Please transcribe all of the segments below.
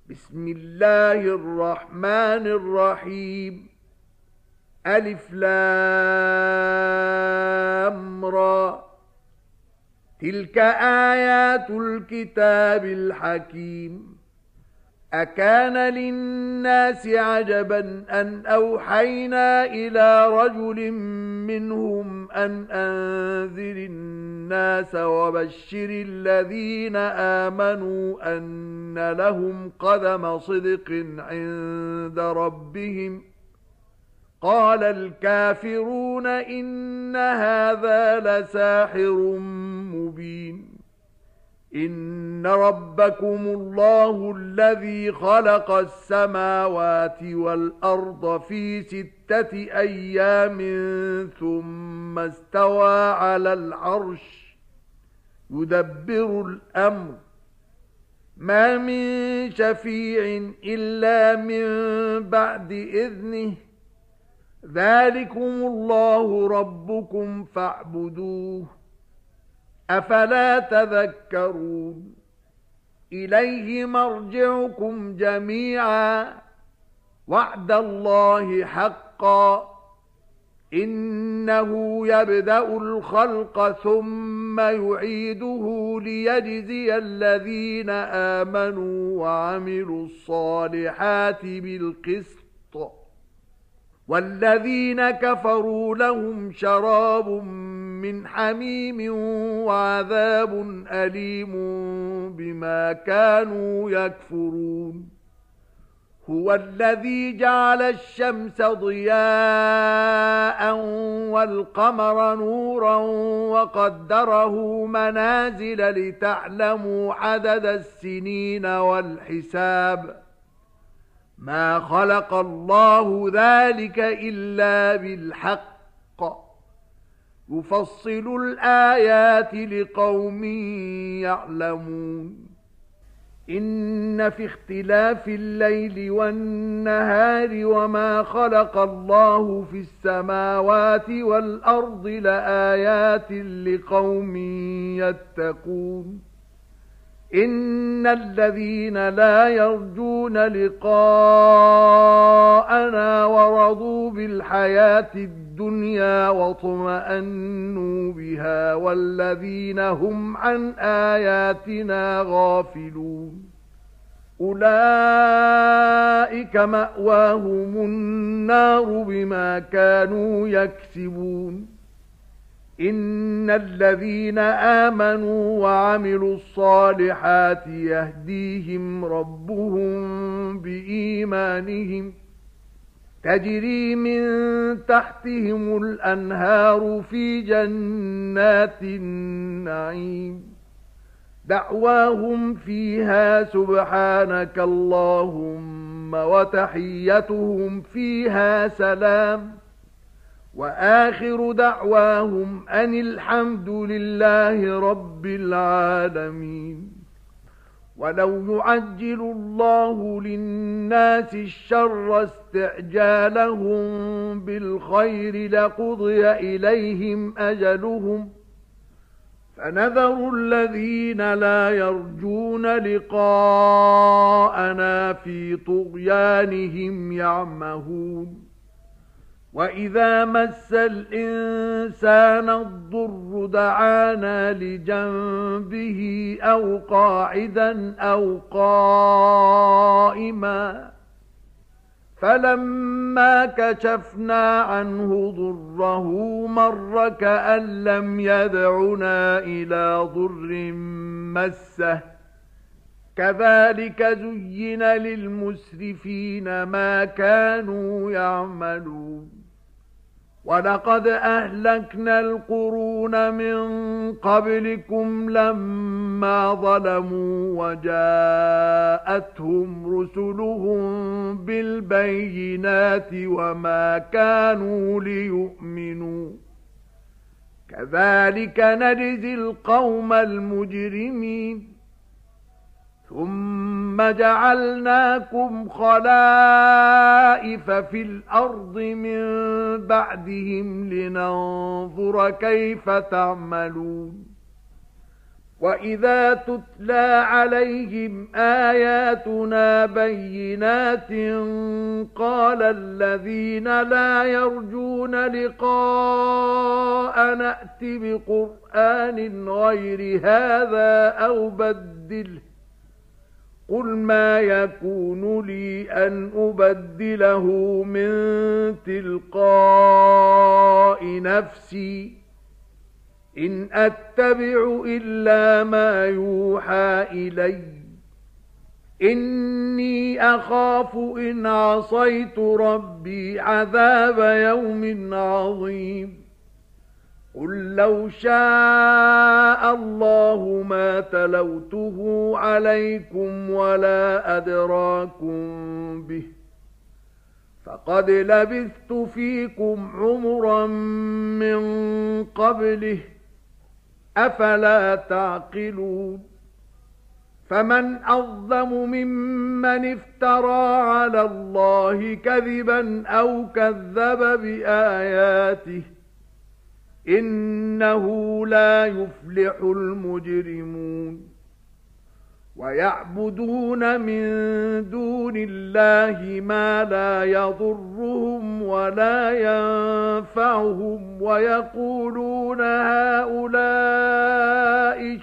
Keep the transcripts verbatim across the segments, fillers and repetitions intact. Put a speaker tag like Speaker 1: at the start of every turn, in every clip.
Speaker 1: بسم الله الرحمن الرحيم. ألف لام را. تلك آيات الكتاب الحكيم. أكان للناس عجبا أن أوحينا إلى رجل منهم أن أنذر الناس وبشر الذين آمنوا أن لهم قدم صدق عند ربهم. قال الكافرون إن هذا لساحر مبين. إن ربكم الله الذي خلق السماوات والأرض في ستة أيام ثم استوى على العرش يدبر الأمر ما من شفيع إلا من بعد إذنه. ذلكم الله ربكم فاعبدوه أفلا تذكرون. إليه مرجعكم جميعا وعد الله حقا. إنه يبدأ الخلق ثم يعيده ليجزي الذين آمنوا وعملوا الصالحات بالقسط. والذين كفروا لهم شراب من حميم وعذاب أليم بما كانوا يكفرون. هو الذي جعل الشمس ضياء والقمر نورا وقدره منازل لتعلموا عدد السنين والحساب. ما خلق الله ذلك إلا بالحق. يفصل الآيات لقوم يعلمون. إن في اختلاف الليل والنهار وما خلق الله في السماوات والأرض لآيات لقوم يتقون. إن الذين لا يرجون لقاءنا ورضوا بالحياة الدنيا واطمأنوا بها والذين هم عن آياتنا غافلون أولئك مأواهم النار بما كانوا يكسبون. إن الذين آمنوا وعملوا الصالحات يهديهم ربهم بإيمانهم تجري من تحتهم الأنهار في جنات النعيم. دعواهم فيها سبحانك اللهم وتحيتهم فيها سلام. وآخر دعواهم أن الحمد لله رب العالمين. ولو يعجل الله للناس الشر استعجالهم بالخير لقضي إليهم أجلهم فنذر الذين لا يرجون لقاءنا في طغيانهم يعمهون. وَإِذَا مَسَّ الْإِنسَانَ الضُّرُّ دَعَانَا لِجَنبِهِ أَوْ قَاعِدًا أَوْ قَائِمًا فَلَمَّا كَشَفْنَا عَنْهُ ضُرَّهُ مَرَّ كَأَن لَّمْ يَدْعُنَا إِلَى ضُرٍّ مَّسَّهُ. كَذَلِكَ زُيِّنَ لِلْمُسْرِفِينَ مَا كَانُوا يَعْمَلُونَ. وَلَقَدْ أَهْلَكْنَا الْقُرُونَ مِنْ قَبْلِكُمْ لَمَّا ظَلَمُوا وَجَاءَتْهُمْ رُسُلُهُم بِالْبَيِّنَاتِ وَمَا كَانُوا لِيُؤْمِنُوا. كَذَلِكَ نَجْزِي الْقَوْمَ الْمُجْرِمِينَ. ثُمَّ جَعَلْنَاكُمْ خَلَائِفَ فِي الْأَرْضِ مِنْ بَعْدِهِمْ لِنَنظُرَ كَيْفَ تَعْمَلُونَ. وَإِذَا تُتْلَى عَلَيْهِمْ آيَاتُنَا بَيِّنَاتٍ قَالَ الَّذِينَ لَا يَرْجُونَ لِقَاءَنَا ائْتِ بِقُرْآنٍ غَيْرِ هَذَا أَوْ بَدِّلْهُ قُلْ مَا يَكُونُ لِي أَنْ أُبَدِّلَهُ مِنْ تِلْقَاءِ نَفْسِي إِنْ أَتَّبِعُ إِلَّا مَا يُوحَى إِلَيَّ إِنِّي أَخَافُ إِنْ عَصَيْتُ رَبِّي عَذَابَ يَوْمٍ عَظِيمٍ قُل لَّوْ شَاءَ اللَّهُ مَا تَلَوْتُهُ عَلَيْكُمْ وَلَا أَدْرَاكُمْ بِهِ فَقَدْ لَبِثْتُ فِيكُمْ عُمُرًا مِّن قَبْلِهِ أَفَلَا تَعْقِلُونَ فَمَنْ أَظْلَمُ مِمَّنِ افْتَرَى عَلَى اللَّهِ كَذِبًا أَوْ كَذَّبَ بِآيَاتِهِ إِنَّهُ لَا يُفْلِحُ الْمُجْرِمُونَ وَيَعْبُدُونَ مِن دُونِ اللَّهِ مَا لَا يَضُرُّهُمْ وَلَا يَنفَعُهُمْ وَيَقُولُونَ هَؤُلَاءِ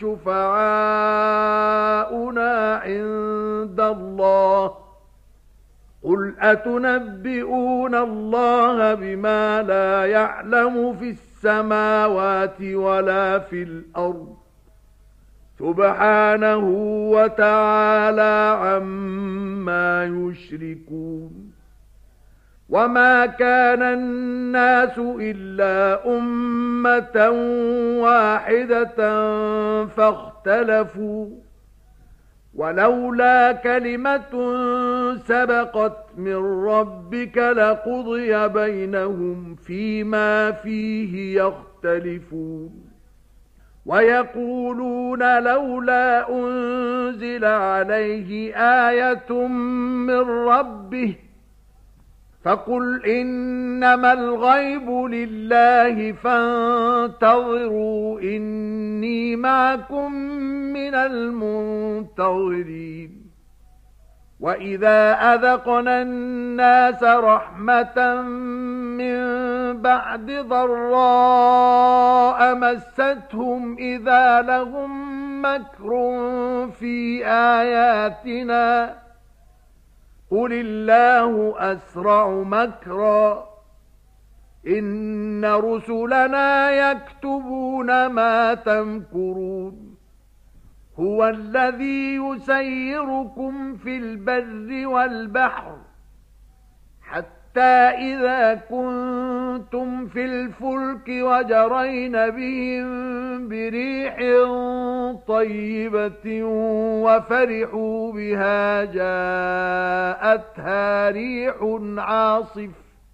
Speaker 1: شُفَعَاؤُنَا عِندَ اللَّهِ قُلْ أَتُنَبِّئُونَ اللَّهَ بِمَا لَا يَعْلَمُ فِي السَّمَاوَاتِ وَلَا فِي الْأَرْضِ سُبْحَانَهُ وَتَعَالَى عَمَّا يُشْرِكُونَ وَمَا كَانَ النَّاسُ إِلَّا أُمَّةً وَاحِدَةً فَاخْتَلَفُوا وَلَوْلَا كَلِمَةٌ سَبَقَتْ مِنْ رَبِّكَ لَقُضِيَ بَيْنَهُمْ فِيمَا فِيهِ يَخْتَلِفُونَ وَيَقُولُونَ لَوْلَا أُنْزِلَ عَلَيْهِ آيَةٌ مِّن رَّبِّهِ فَقُلْ إِنَّمَا الْغَيْبُ لِلَّهِ فَانتَظِرُوا إِنِّي مَعَكُمْ مِنَ الْمُنتَظِرِينَ وَإِذَا أَذَقْنَا النَّاسَ رَحْمَةً مِّن بَعْدِ ضَرَّاءَ مَسَّتْهُمْ إِذَا لَهُم مَّكْرٌ فِي آيَاتِنَا قُلِ اللَّهُ أَسْرَعُ مَكْرًا إِنَّ رُسُلَنَا يَكْتُبُونَ مَا تَمْكُرُونَ هُوَ الَّذِي يُسَيِّرُكُمْ فِي الْبَرِّ وَالْبَحْرِ حَتَّى إِذَا كُنتُمْ فِي الْفُلْكِ وَجَرَيْنَ بِهِم بِرِيحٍ طَيِّبَةٍ وَفَرِحُوا بِهَا جَاءَتْهَا رِيحٌ عَاصِفٌ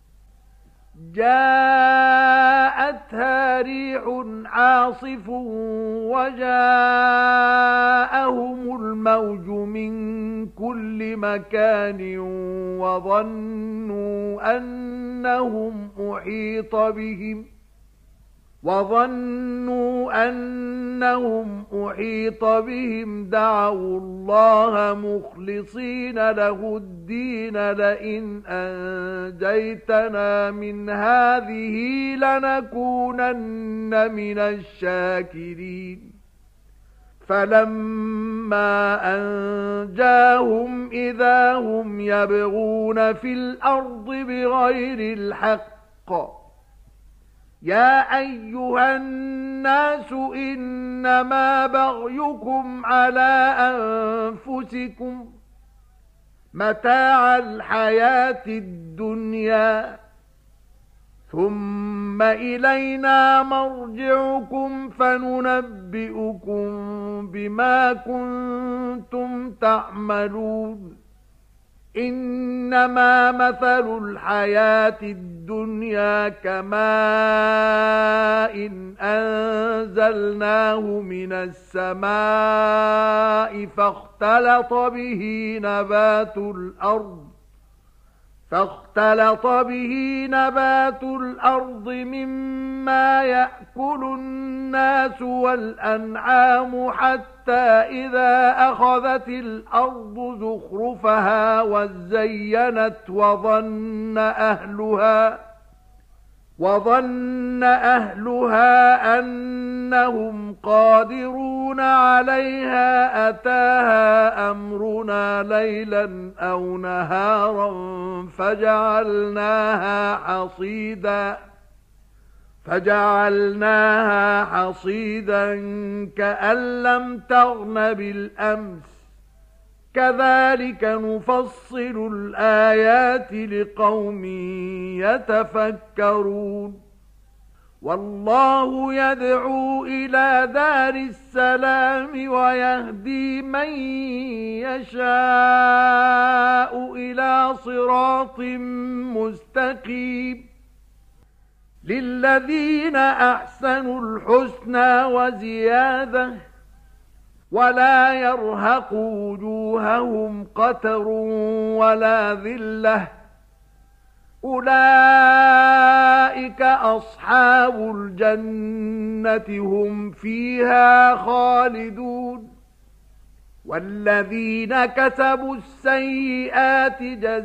Speaker 1: جاءتها ريح عاصف وجاءهم الموج من كل مكان وظنوا أنهم أحيط بهم وظنوا أنهم أحيط بهم دعوا الله مخلصين له الدين لئن أنجيتنا من هذه لنكونن من الشاكرين فلما أنجاهم إذا هم يبغون في الأرض بغير الحق يا أيها الناس إنما بغيكم على أنفسكم متاع الحياة الدنيا ثم إلينا مرجعكم فننبئكم بما كنتم تعملون إنما مثل الحياة الدنيا كماء إن أنزلناه من السماء فاختلط به نبات الأرض فاختلط به نبات الأرض مما يأكل الناس والأنعام حتى إذا أخذت الأرض زخرفها وزينت وظن أهلها وظن أهلها أنهم قادرون عليها أتاها أمرنا ليلا أو نهارا فجعلناها حصيدا فجعلناها حصيدا كأن لم تغن بالأمس كذلك نفصل الآيات لقوم يتفكرون والله يدعو إلى دار السلام ويهدي من يشاء إلى صراط مستقيم للذين أحسنوا الحسنى وزيادة ولا يرهق وجوههم قتر ولا ذلة أولئك أصحاب الجنة هم فيها خالدون والذين كسبوا السيئات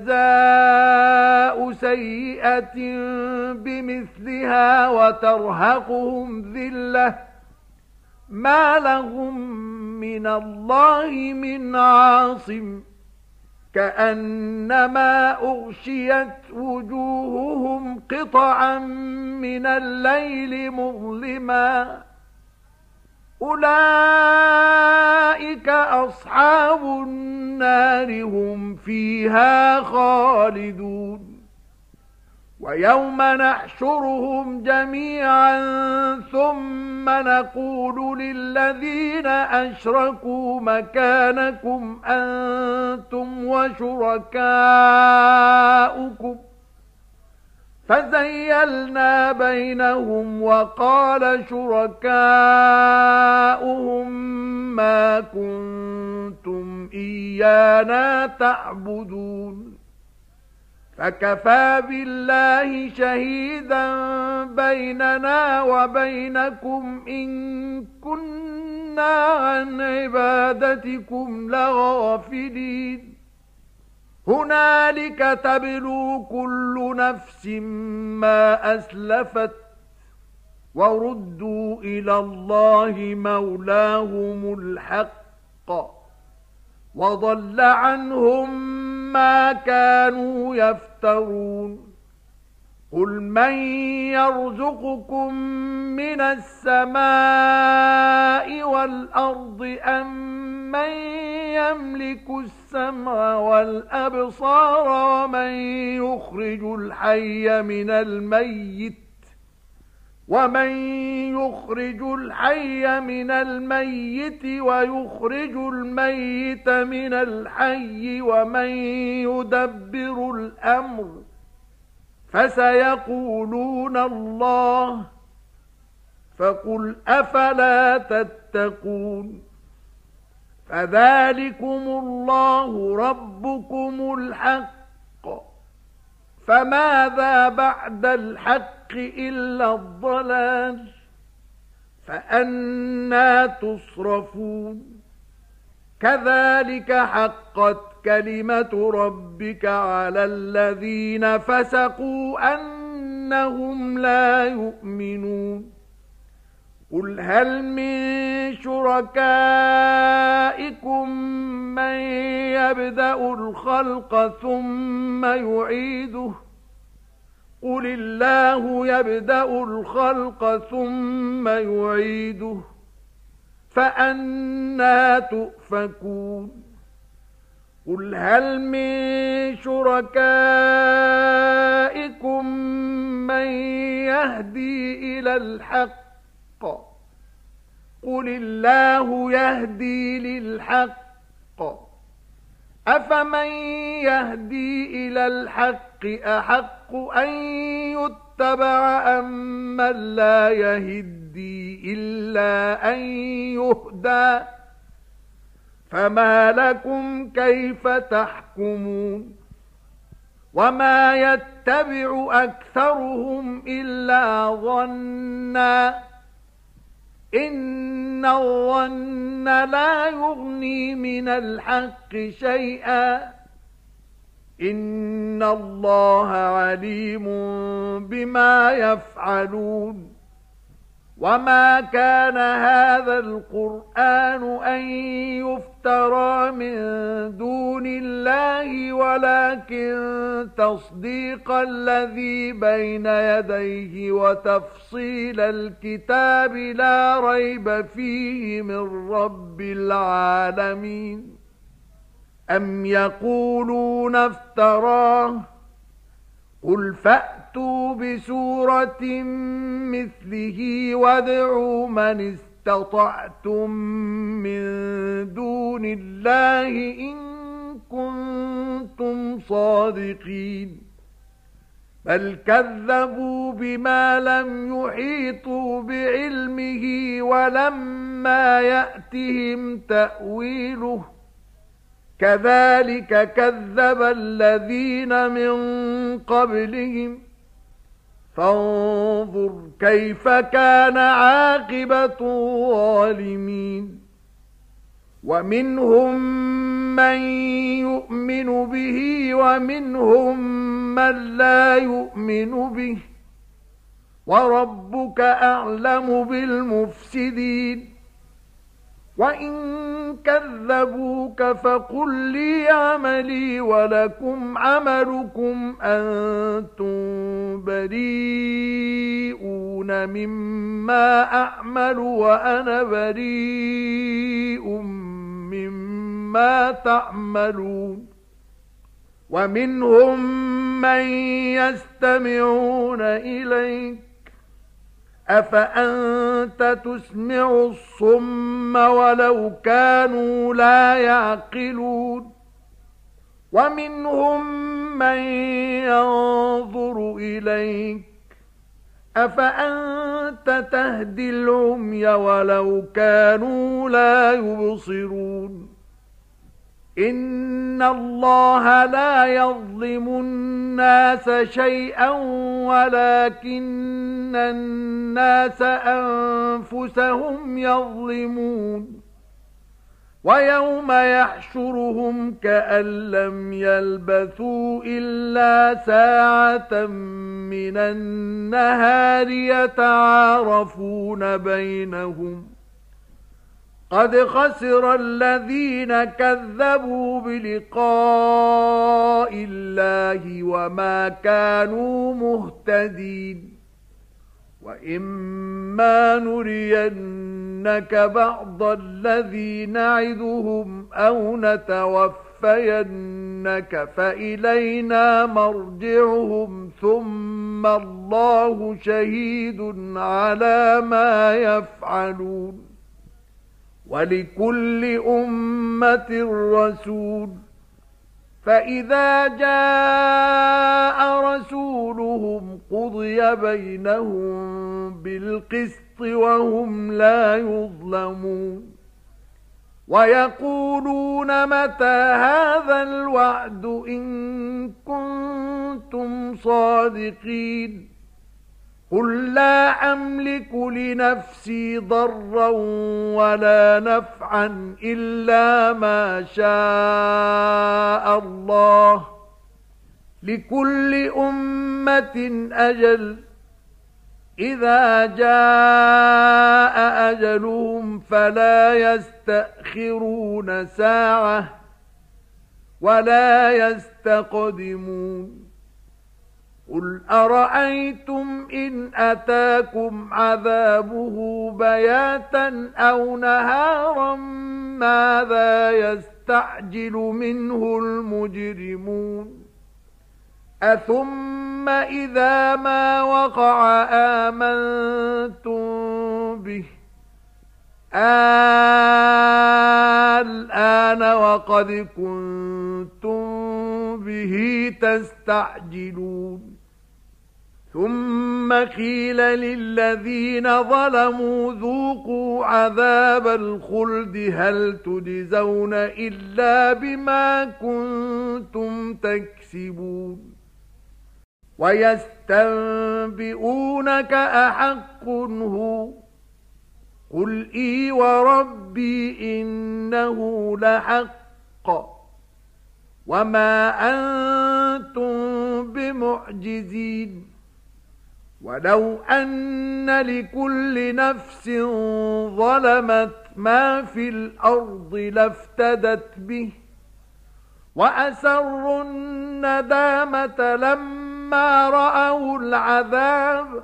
Speaker 1: جزاء سيئة بمثلها وترهقهم ذلة ما لهم من الله من عاصم كأنما أغشيت وجوههم قطعا من الليل مظلما أولئك أصحاب النار هم فيها خالدون ويوم نحشرهم جميعا ثم نقول للذين أشركوا مكانكم أنتم وشركاؤكم فزيلنا بينهم وقال شركاؤهم ما كنتم إيانا تعبدون فكفى بالله شهيدا بيننا وبينكم إن كنا عن عبادتكم لغافلين هنالك تبلو كل نفس ما أسلفت وردوا إلى الله مولاهم الحق وضل عنهم ما كانوا يفترون قل من يرزقكم من السماء والأرض أم من يملك السمع والأبصار ومن يخرج الحي من الميت ومن يخرج الحي من الميت ويخرج الميت من الحي ومن يدبر الأمر فسيقولون الله فقل أفلا تتقون فذلكم الله ربكم الحق فماذا بعد الحق إلا الضلال فأنى تصرفون كذلك حقت كلمة ربك على الذين فسقوا أنهم لا يؤمنون قل هل من شركائكم من يبدأ الخلق ثم يعيده قل الله يبدأ الخلق ثم يعيده فأنى تؤفكون قل هل من شركائكم من يهدي إلى الحق قل الله يهدي للحق أفمن يهدي إلى الحق أحق أن يتبع أم من لا يهدي إلا أن يهدى فما لكم كيف تحكمون وما يتبع أكثرهم إلا ظنا إن الظن لا يغني من الحق شيئا إن الله عليم بما يفعلون وما كان هذا القرآن أن يفترى من دون الله ولكن تصديق الذي بين يديه وتفصيل الكتاب لا ريب فيه من رب العالمين أم يقولون افتراه قل فأتوا بسورة مثله وادعوا من استطعتم من دون الله إن كنتم صادقين بل كذبوا بما لم يحيطوا بعلمه ولما يأتهم تأويله كذلك كذب الذين من قبلهم فانظر كيف كان عاقبة الظالمين ومنهم من يؤمن به ومنهم من لا يؤمن به وربك أعلم بالمفسدين وإن كذبوك فقل لي عملي ولكم عملكم أنتم بريئون مما أعمل وأنا بريء مما تعملون ومنهم من يستمعون إليك أفأنت تسمع الصم ولو كانوا لا يعقلون ومنهم من ينظر إليك أفأنت تهدي العمي ولو كانوا لا يبصرون إن الله لا يظلم الناس شيئا ولكن الناس أنفسهم يظلمون ويوم يحشرهم كأن لم يلبثوا إلا ساعة من النهار يتعارفون بينهم قد خسر الذين كذبوا بلقاء الله وما كانوا مهتدين وإما نرينك بعض الذي نعدهم أو نتوفينك فإلينا مرجعهم ثم الله شهيد على ما يفعلون ولكل أمة رسول فإذا جاء رسولهم قضي بينهم بالقسط وهم لا يظلمون ويقولون متى هذا الوعد إن كنتم صادقين قل لا أملك لنفسي ضرا ولا نفعا إلا ما شاء الله لكل أمة أجل إذا جاء أجلهم فلا يستأخرون ساعة ولا يستقدمون قل أرأيتم إن أتاكم عذابه بياتا أو نهارا ماذا يستعجل منه المجرمون أثم إذا ما وقع آمنتم به الآن وقد كنتم به تستعجلون ثم قيل للذين ظلموا ذوقوا عذاب الخلد هل تجزون إلا بما كنتم تكسبون ويستنبئونك أحق هو قل إي وربي إنه لحق وما أنتم بمعجزين ولو أن لكل نفس ظلمت ما في الأرض لافتدت به وأسروا الندامة لما رأوا العذاب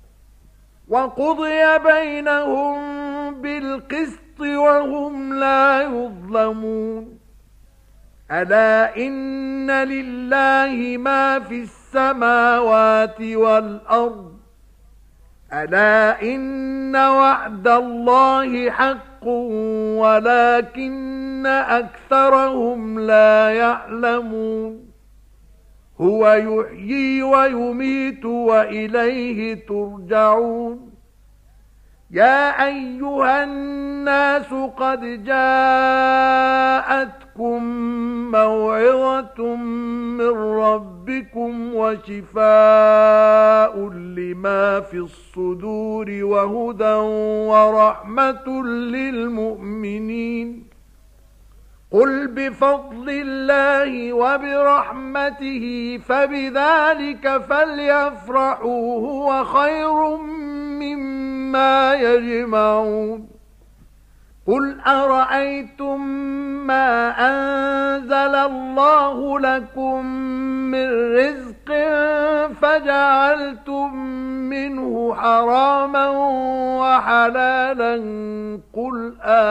Speaker 1: وقضي بينهم بالقسط وهم لا يظلمون ألا إن لله ما في السماوات والأرض ألا إن وعد الله حق ولكن أكثرهم لا يعلمون هو يحيي ويميت وإليه ترجعون يا أيها الناس قد جاءتكم موعظة من ربكم وشفاء لما في الصدور وهدى ورحمة للمؤمنين قل بفضل الله وبرحمته فبذلك فليفرحوا هو خير مما يجمعون قل أرأيتم ما أنزل الله لكم من رزق فجعلتم منه حراما وحلالا قل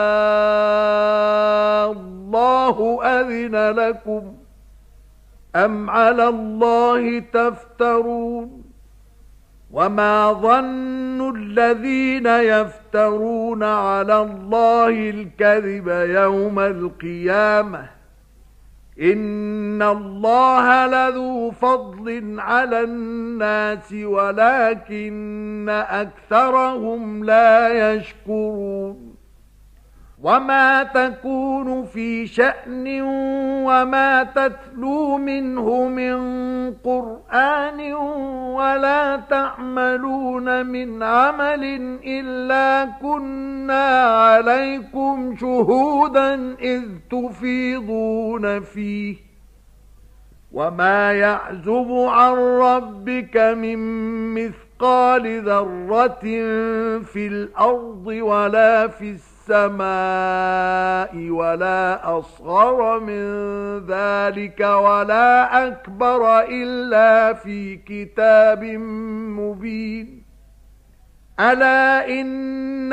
Speaker 1: آه الله أذن لكم أم على الله تفترون وما ظن الذين يفترون على الله الكذب يوم القيامة إن الله لذو فضل على الناس ولكن أكثرهم لا يشكرون وما تكون في شأن وما تتلو منه من قرآن ولا تعملون من عمل إلا كنا عليكم شهودا إذ تفيضون فيه وما يعزب عن ربك من مثقال ذرة في الأرض ولا في السماء السماء ولا أصغر من ذلك ولا أكبر إلا في كتاب مبين ألا إن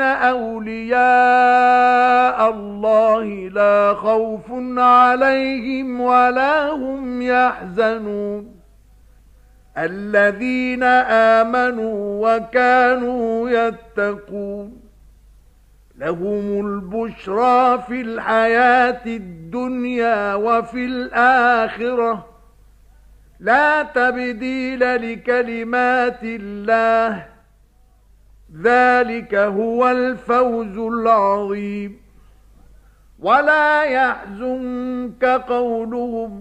Speaker 1: أولياء الله لا خوف عليهم ولا هم يحزنون الذين آمنوا وكانوا يتقون لهم البشرى في الحياة الدنيا وفي الآخرة لا تبديل لكلمات الله ذلك هو الفوز العظيم ولا يحزنك قولهم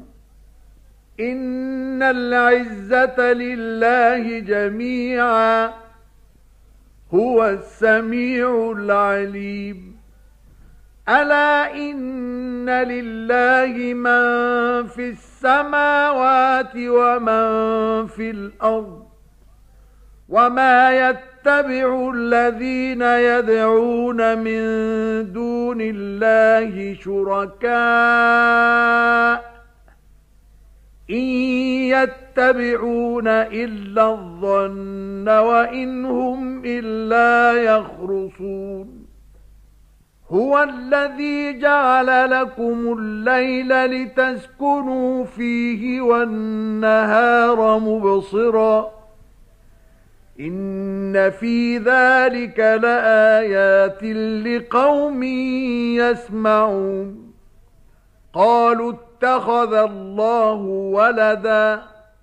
Speaker 1: إن العزة لله جميعا هو السميع العليم ألا إن لله من في السماوات ومن في الأرض وما يتبع الذين يدعون من دون الله شركاء إن يتبعون إلا الظن وإن هم إلا يخرصون هو الذي جعل لكم الليل لتسكنوا فيه والنهار مبصرا إن في ذلك لآيات لقوم يسمعون قالوا اتخذ الله ولدا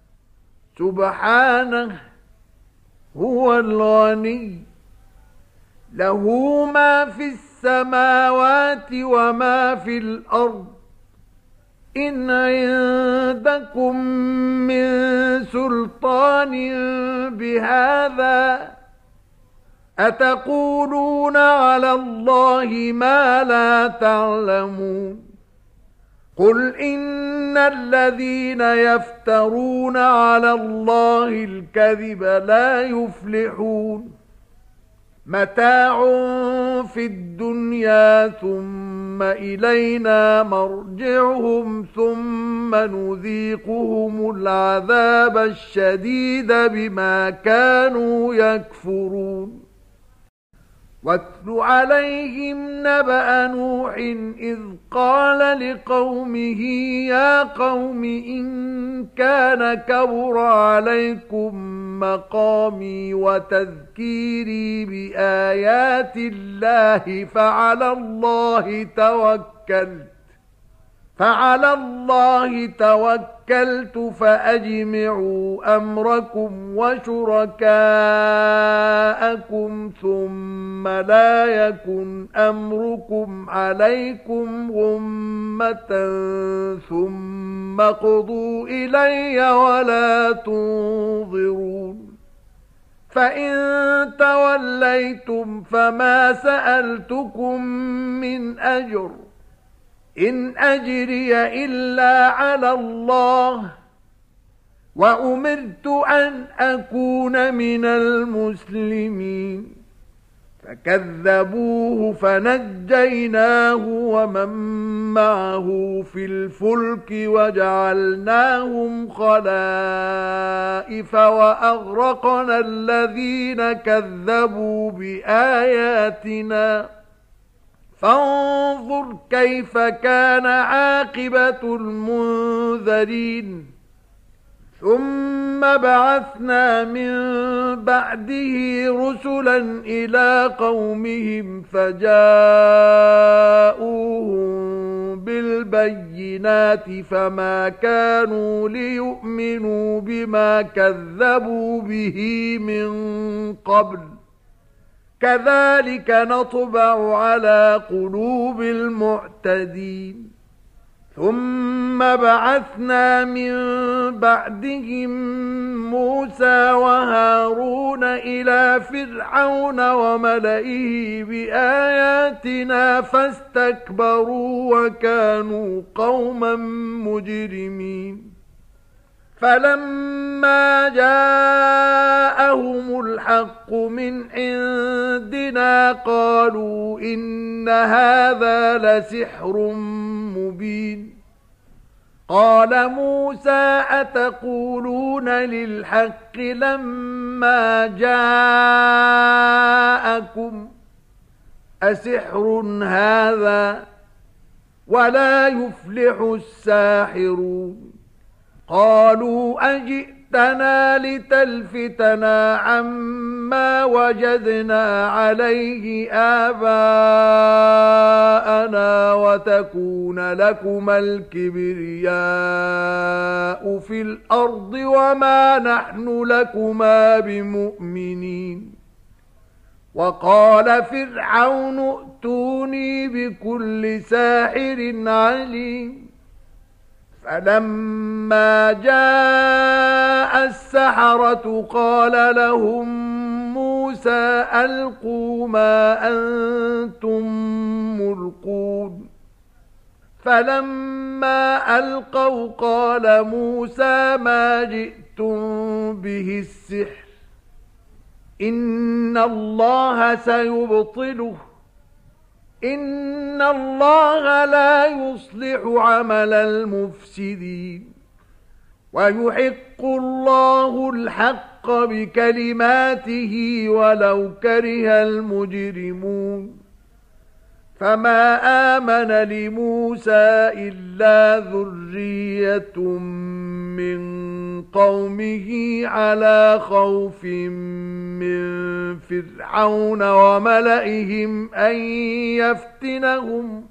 Speaker 1: سبحانه هو الغني له ما في السماوات وما في الأرض إن عندكم من سلطان بهذا أتقولون على الله ما لا تعلمون قل إن الذين يفترون على الله الكذب لا يفلحون متاع في الدنيا ثم إلينا مرجعهم ثم نذيقهم العذاب الشديد بما كانوا يكفرون واتل عليهم نبأ نوح إذ قال لقومه يا قوم إن كان كبر عليكم مقامي وتذكيري بآيات الله فعلى الله توكلت فعلى الله توكلت فأجمعوا أمركم وشركاءكم ثم لا يكن أمركم عليكم غمة ثم قضوا إلي ولا تنظرون فإن توليتم فما سألتكم من أجر إن أجري إلا على الله وأمرت أن أكون من المسلمين فكذبوه فنجيناه ومن معه في الفلك وجعلناهم خلائف وأغرقنا الذين كذبوا بآياتنا فانظر كيف كان عاقبة المنذرين ثم بعثنا من بعده رسلا إلى قومهم فجاءوهم بالبينات فما كانوا ليؤمنوا بما كذبوا به من قبل كذلك نطبع على قلوب المعتدين ثم بعثنا من بعدهم موسى وهارون إلى فرعون وملئه بآياتنا فاستكبروا وكانوا قوما مجرمين فلما جاءهم الحق من عندنا قالوا إن هذا لسحر مبين قال موسى أتقولون للحق لما جاءكم أسحر هذا ولا يفلح الساحرون قالوا أجئتنا لتلفتنا عما وجدنا عليه آباءنا وتكون لكما الكبرياء في الأرض وما نحن لكما بمؤمنين وقال فرعون ائتوني بكل ساحر عليم فلما جاء السحرة قال لهم موسى ألقوا ما أنتم ملقون فلما ألقوا قال موسى ما جئتم به السحر إن الله سيبطله إن الله لا يصلح عمل المفسدين ويحق الله الحق بكلماته ولو كره المجرمون فما آمن لموسى إلا ذرية من قومه على خوف من فرعون وملئهم أن يفتنهم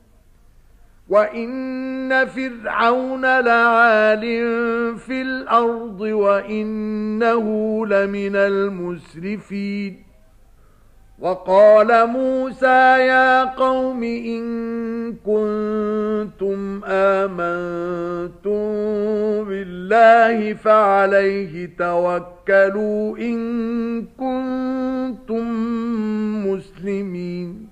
Speaker 1: وإن فرعون لعال في الأرض وإنه لمن المسرفين وقال موسى يا قوم إن كنتم آمنتم الله فعليه توكلوا إن كنتم مسلمين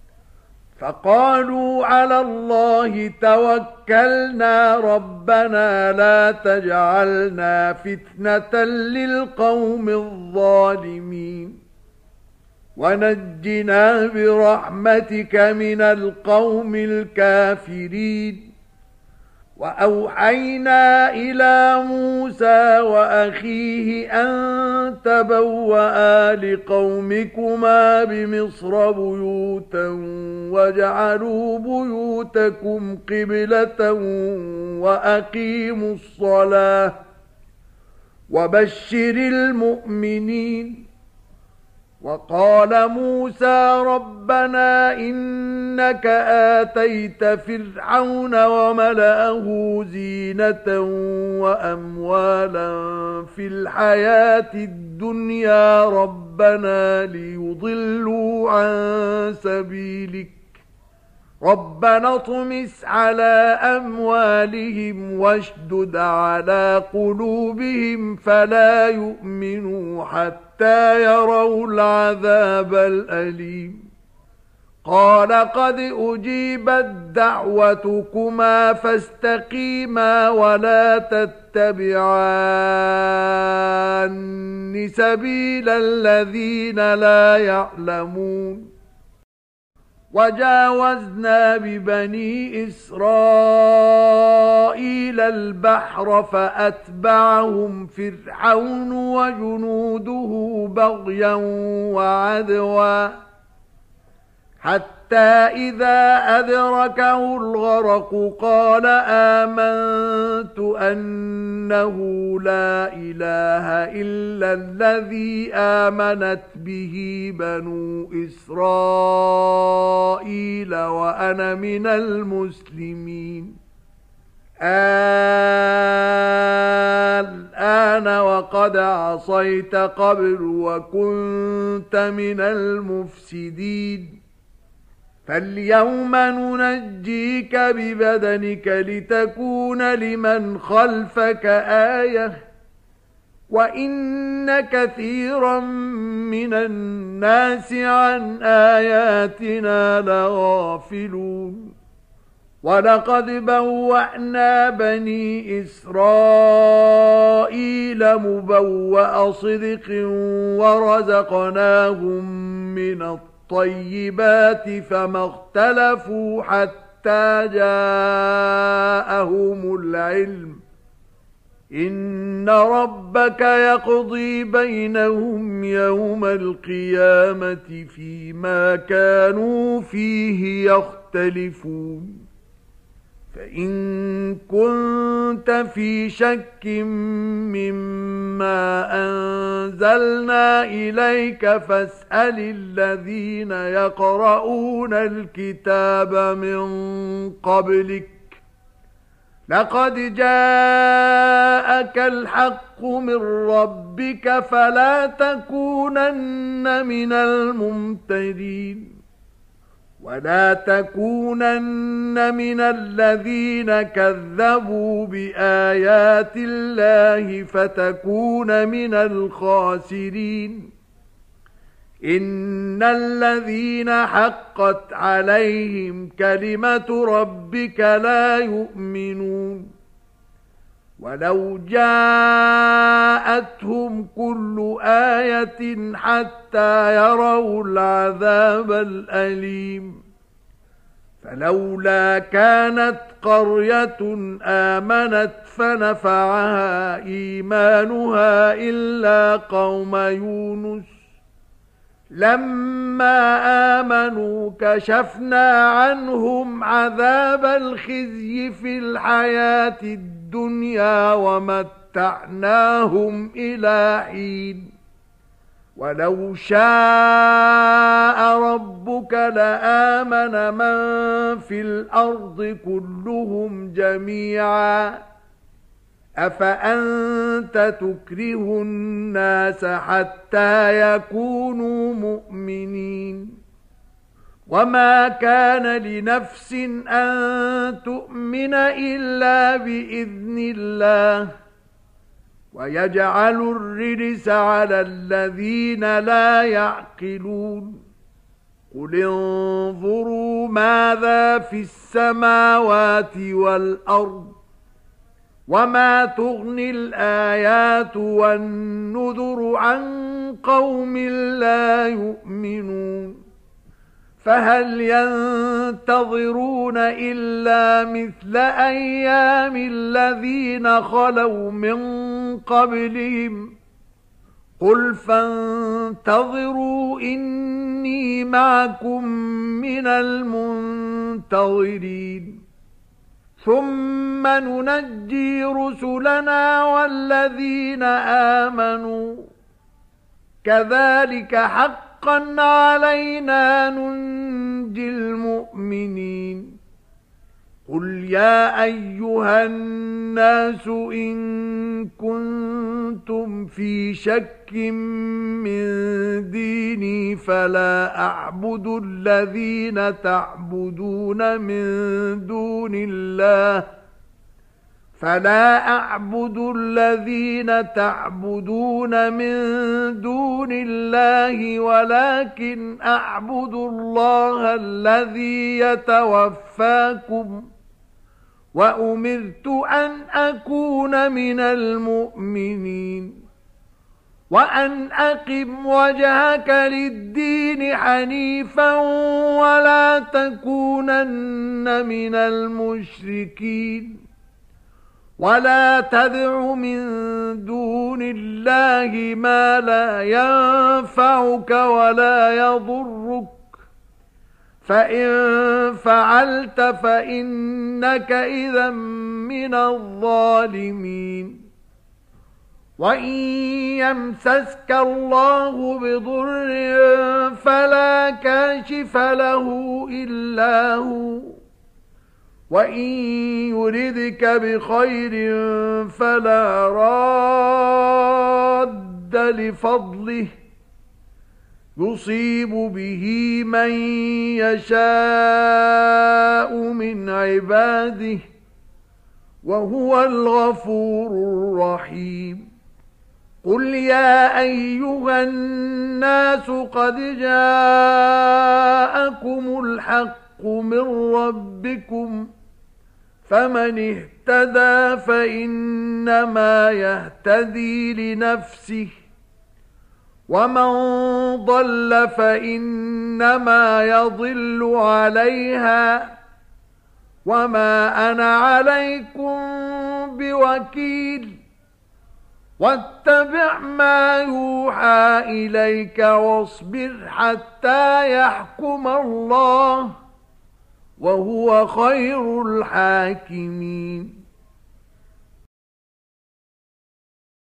Speaker 1: فقالوا على الله توكلنا ربنا لا تجعلنا فتنة للقوم الظالمين ونجنا برحمتك من القوم الكافرين وأوحينا إلى موسى وأخيه أن تبوأ لقومكما بمصر بيوتا واجعلوا بيوتكم قبلة وأقيموا الصلاة وبشر المؤمنين وقال موسى ربنا إنك آتيت فرعون وملأه زينة وأموالا في الحياة الدنيا ربنا ليضلوا عن سبيلك ربنا اطمس على أموالهم واشدد على قلوبهم فلا يؤمنوا حتى يروا العذاب الأليم قال قد أجيبت دعوتكما فاستقيما ولا تتبعان سبيل الذين لا يعلمون وجاوزنا ببني إسرائيل البحر فأتبعهم فرعون وجنوده بغيا وعدوا حتى إذا أدركه الغرق قال آمنت أنه لا إله إلا الذي آمنت به بنو إسرائيل وأنا من المسلمين الآن وقد عصيت قبل وكنت من المفسدين فاليوم ننجيك ببدنك لتكون لمن خلفك آية وإن كثيرا من الناس عن آياتنا لغافلون ولقد بوأنا بني إسرائيل مبوأ صدق ورزقناهم من الطيب الطيبات فما اختلفوا حتى جاءهم العلم إن ربك يقضي بينهم يوم القيامة فيما كانوا فيه يختلفون فإن كنت في شك مما أنزلنا إليك فاسأل الذين يقرؤون الكتاب من قبلك لقد جاءك الحق من ربك فلا تكونن من الممترين ولا تكونن من الذين كذبوا بآيات الله فتكون من الخاسرين إن الذين حقت عليهم كلمة ربك لا يؤمنون ولو جاءتهم كل آية حتى يروا العذاب الأليم فلولا كانت قرية آمنت فنفعها إيمانها إلا قوم يونس لما آمنوا كشفنا عنهم عذاب الخزي في الحياة الدنيا ومتعناهم إلى حين ولو شاء ربك لآمن من في الأرض كلهم جميعا أفأنت تكره الناس حتى يكونوا مؤمنين وما كان لنفس أن تؤمن إلا بإذن الله ويجعل الرجس على الذين لا يعقلون قل انظروا ماذا في السماوات والأرض وما تغني الآيات والنذر عن قوم لا يؤمنون فهل ينتظرون إلا مثل أيام الذين خلوا من قبلهم قل فانتظروا إني معكم من المنتظرين ثم ننجي رسلنا والذين آمنوا كذلك حقا علينا ننجي المؤمنين قل يا أيها الناس إن كنتم في شك من ديني فلا أعبد الذين تعبدون من دون الله فلا أعبد الذين تعبدون من دون الله ولكن أعبد الله الذي يتوفاكم وأمرت أن أكون من المؤمنين وأن أقم وجهك للدين حنيفا ولا تكونن من المشركين ولا تدع من دون الله ما لا ينفعك ولا يضرك فإن فعلت فإنك إذا من الظالمين وإن يمسسك الله بضر فلا كاشف له إلا هو وإن يردك بخير فلا راد لفضله يصيب به من يشاء من عباده وهو الغفور الرحيم قل يا أيها الناس قد جاءكم الحق من ربكم فمن اهتدى فإنما يهتدي لنفسه ومن ضل فإنما يضل عليها وما أنا عليكم بوكيل واتبع ما يوحى إليك واصبر حتى يحكم الله وهو خير الحاكمين